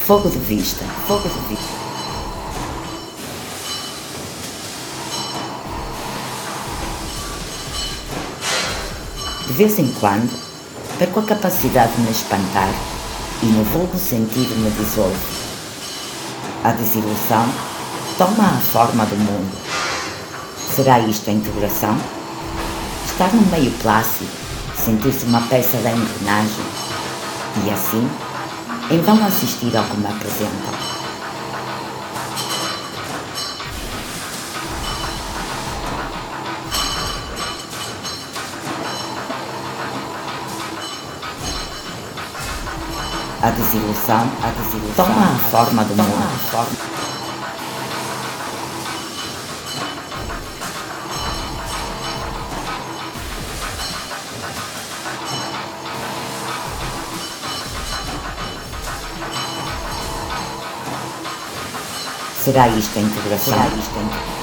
Fogo de vista, fogo de vista. De vez em quando, perco a capacidade de me espantar e no vulgo sentido me dissolvo. A desilusão toma a forma do mundo. Será isto a integração? Estar num meio plácido, sentir-se uma peça da engrenagem e assim, em vão assistir ao que me apresentam. A desilusão toma a forma do mundo. Será isto a integração?